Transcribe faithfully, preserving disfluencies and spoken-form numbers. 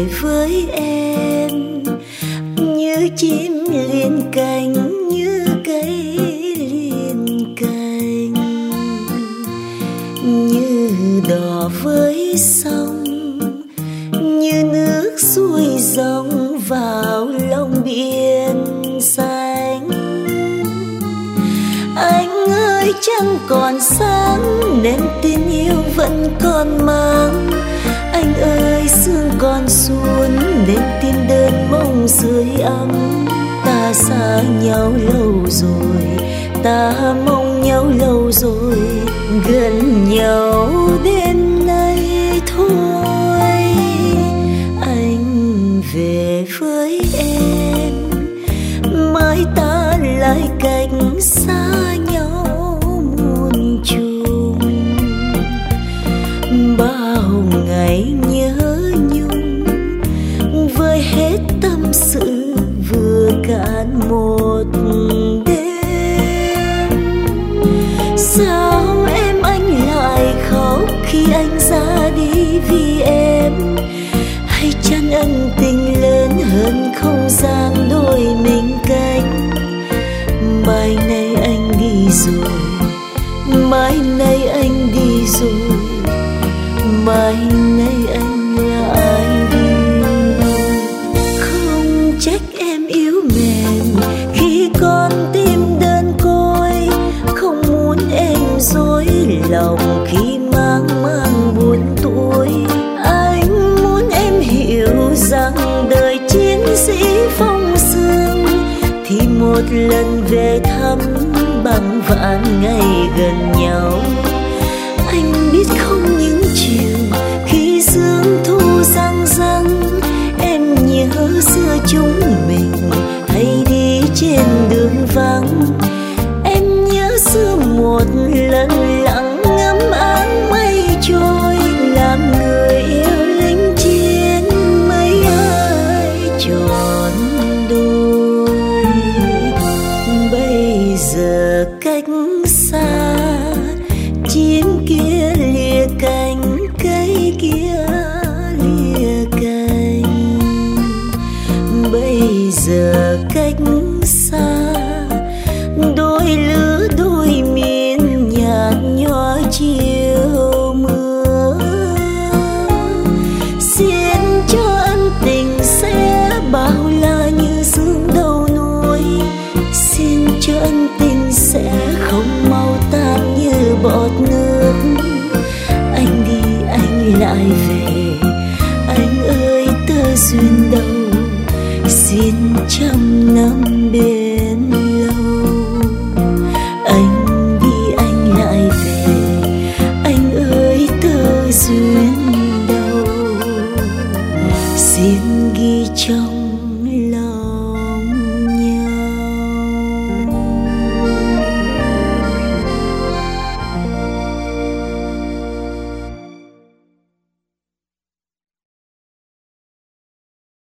với em như chim liền cánh, như cây liền cành, như đò với sông, như nước xuôi dòng vào lòng biển xanh. Anh ơi trăng còn sáng nên tin yêu vẫn còn mang. Anh ơi sương còn suôn nên tim đơn mong sưởi ấm. Ta xa nhau lâu rồi, ta mong nhau lâu rồi, gần nhau đêm nay thôi. Anh về với em, mai ta lại cách xa nhau muôn trùng. Bao ngày nhớ nhung với hết tâm sự vừa cạn một đêm. Sao em anh lại khóc khi anh ra đi vì em? Hay chăng ân tình lớn hơn không gian đôi mình cánh? Mai nay anh đi rồi, mai nay anh đi rồi, mai nay anh lại đi. Không trách em yếu mềm khi con tim đơn côi, không muốn em dối lòng khi mang mang buồn tuổi. Anh muốn em hiểu rằng đời chiến sĩ phong sương thì một lần về thăm bằng vạn ngày gần nhau. Anh biết không những chiều khi sương thu răng răng, em nhớ xưa chúng mình hay đi trên đường vắng. Em nhớ xưa một lần lặng ngắm áng mây trôi, làm người yêu lính chiến mấy ai tròn đôi. Bây giờ cách xa, chim kia lìa cánh, cây kia lìa cành. Bây giờ cách xa, đôi lứa đôi miền nhạt nhòa chiều mưa. Xin cho ân tình sẽ bao la như sương đầu núi, xin cho ân tình sẽ không mau tan như bọt nước. Anh đi anh lại về, anh ơi tơ duyên đâu xin trăm năm